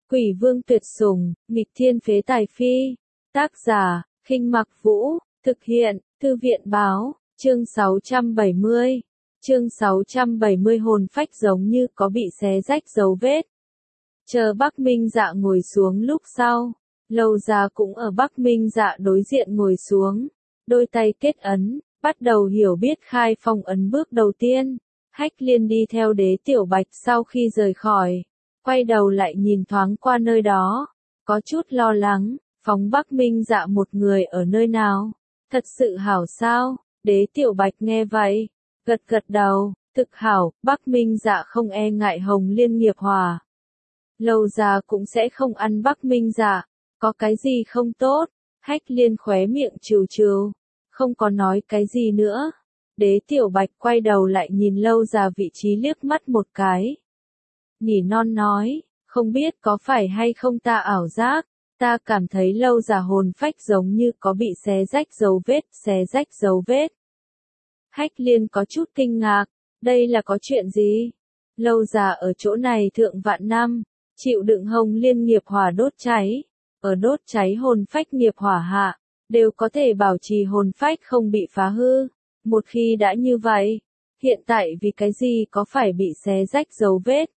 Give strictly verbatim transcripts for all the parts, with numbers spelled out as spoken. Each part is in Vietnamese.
Quỷ vương tuyệt sủng, nghịch thiên phế tài phi. Tác giả, Khinh Mặc Vũ, thực hiện, Thư viện báo, chương sáu trăm bảy mươi. Chương sáu trăm bảy mươi hồn phách giống như có bị xé rách dấu vết. Chờ Bắc Minh Dạ ngồi xuống lúc sau, Lâu Gia cũng ở Bắc Minh Dạ đối diện ngồi xuống, đôi tay kết ấn, bắt đầu hiểu biết khai phong ấn bước đầu tiên. Hách Liên đi theo Đế Tiểu Bạch sau khi rời khỏi, quay đầu lại nhìn thoáng qua nơi đó, có chút lo lắng, phóng Bắc Minh Dạ một người ở nơi nào, thật sự hảo sao? Đế Tiểu Bạch nghe vậy, gật gật đầu, thực hảo, Bắc Minh Dạ không e ngại Hồng Liên nghiệp hỏa. Lâu Gia cũng sẽ không ăn Bắc Minh Dạ, có cái gì không tốt? Hách Liên khóe miệng trừ trừ, không có nói cái gì nữa. Đế Tiểu Bạch quay đầu lại nhìn Lâu Gia vị trí liếc mắt một cái. Nỉ non nói, không biết có phải hay không ta ảo giác, ta cảm thấy Lâu Gia hồn phách giống như có bị xé rách dấu vết, xé rách dấu vết. Hách Liên có chút kinh ngạc, đây là có chuyện gì? Lâu Gia ở chỗ này thượng vạn năm, chịu đựng Hồng Liên nghiệp hỏa đốt cháy, ở đốt cháy hồn phách nghiệp hỏa hạ, đều có thể bảo trì hồn phách không bị phá hư. Một khi đã như vậy, hiện tại vì cái gì có phải bị xé rách dấu vết?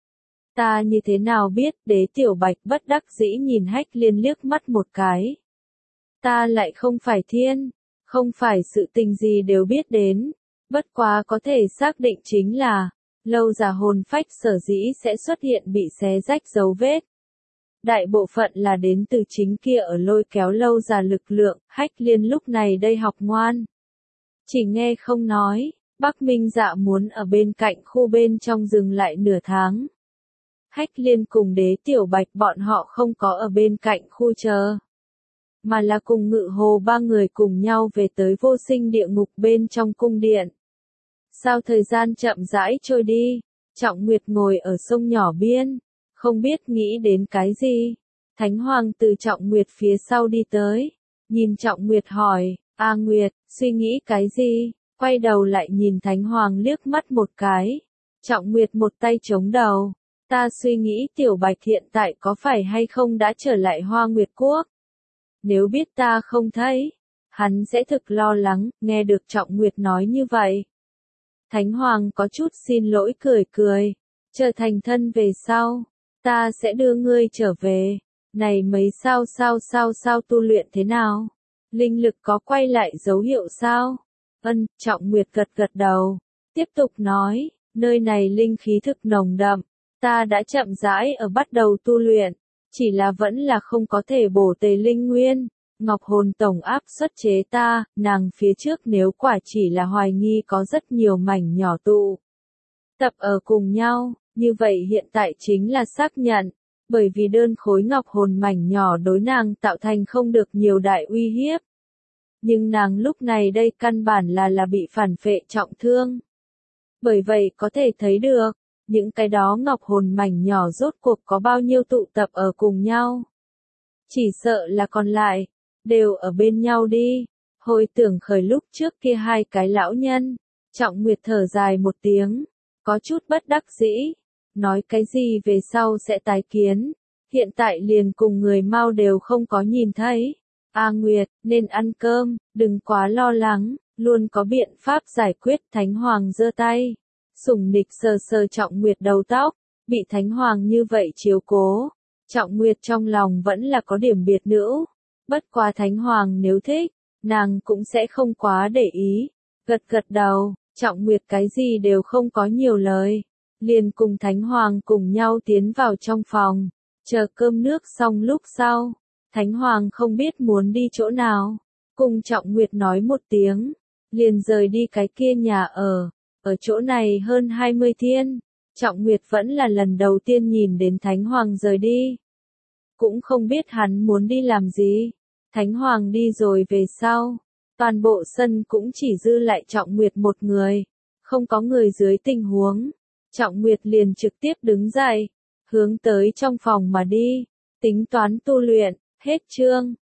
Ta như thế nào biết? Đế Tiểu Bạch bất đắc dĩ nhìn Hách Liên liếc mắt một cái. Ta lại không phải thiên, không phải sự tình gì đều biết đến, bất quá có thể xác định chính là, Lâu Gia hồn phách sở dĩ sẽ xuất hiện bị xé rách dấu vết. Đại bộ phận là đến từ chính kia ở lôi kéo Lâu Gia lực lượng. Hách Liên lúc này đây học ngoan, chỉ nghe không nói. Bắc Minh Dạ muốn ở bên cạnh khu bên trong dừng lại nửa tháng. Hách Liên cùng Đế Tiểu Bạch bọn họ không có ở bên cạnh khu chờ, mà là cùng Ngự Hồ ba người cùng nhau về tới vô sinh địa ngục bên trong cung điện. Sao thời gian chậm rãi trôi đi, Trọng Nguyệt ngồi ở sông nhỏ biên, không biết nghĩ đến cái gì. Thánh Hoàng từ Trọng Nguyệt phía sau đi tới, nhìn Trọng Nguyệt hỏi, A Nguyệt, suy nghĩ cái gì? Quay đầu lại nhìn Thánh Hoàng liếc mắt một cái. Trọng Nguyệt một tay chống đầu, ta suy nghĩ Tiểu Bạch hiện tại có phải hay không đã trở lại Hoa Nguyệt Quốc. Nếu biết ta không thấy, hắn sẽ thực lo lắng. Nghe được Trọng Nguyệt nói như vậy, Thánh Hoàng có chút xin lỗi cười cười, trở thành thân về sau, ta sẽ đưa ngươi trở về. Này mấy sao sao sao sao tu luyện thế nào? Linh lực có quay lại dấu hiệu sao? Ân, Trọng Nguyệt gật gật đầu, tiếp tục nói, nơi này linh khí thực nồng đậm, ta đã chậm rãi ở bắt đầu tu luyện, chỉ là vẫn là không có thể bổ tề linh nguyên. Ngọc hồn tổng áp xuất chế ta, nàng phía trước nếu quả chỉ là hoài nghi có rất nhiều mảnh nhỏ tụ tập ở cùng nhau, như vậy hiện tại chính là xác nhận, bởi vì đơn khối ngọc hồn mảnh nhỏ đối nàng tạo thành không được nhiều đại uy hiếp. Nhưng nàng lúc này đây căn bản là là bị phản phệ trọng thương. Bởi vậy có thể thấy được, những cái đó ngọc hồn mảnh nhỏ rốt cuộc có bao nhiêu tụ tập ở cùng nhau. Chỉ sợ là còn lại, đều ở bên nhau đi. Hồi tưởng khởi lúc trước kia hai cái lão nhân, Trọng Nguyệt thở dài một tiếng, có chút bất đắc dĩ, nói cái gì về sau sẽ tái kiến, hiện tại liền cùng người mau đều không có nhìn thấy. A Nguyệt, nên ăn cơm, đừng quá lo lắng, luôn có biện pháp giải quyết. Thánh Hoàng giơ tay, sủng nịch sờ sờ Trọng Nguyệt đầu tóc, bị Thánh Hoàng như vậy chiếu cố, Trọng Nguyệt trong lòng vẫn là có điểm biệt nữ. Bất quá Thánh Hoàng nếu thích, nàng cũng sẽ không quá để ý. Gật gật đầu, Trọng Nguyệt cái gì đều không có nhiều lời, liền cùng Thánh Hoàng cùng nhau tiến vào trong phòng, chờ cơm nước xong lúc sau, Thánh Hoàng không biết muốn đi chỗ nào, cùng Trọng Nguyệt nói một tiếng, liền rời đi cái kia nhà ở, ở chỗ này hơn hai mươi thiên, Trọng Nguyệt vẫn là lần đầu tiên nhìn đến Thánh Hoàng rời đi. Cũng không biết hắn muốn đi làm gì. Thánh Hoàng đi rồi về sau, toàn bộ sân cũng chỉ dư lại Trọng Nguyệt một người, không có người dưới tình huống. Trọng Nguyệt liền trực tiếp đứng dậy, hướng tới trong phòng mà đi, tính toán tu luyện. Hết chương.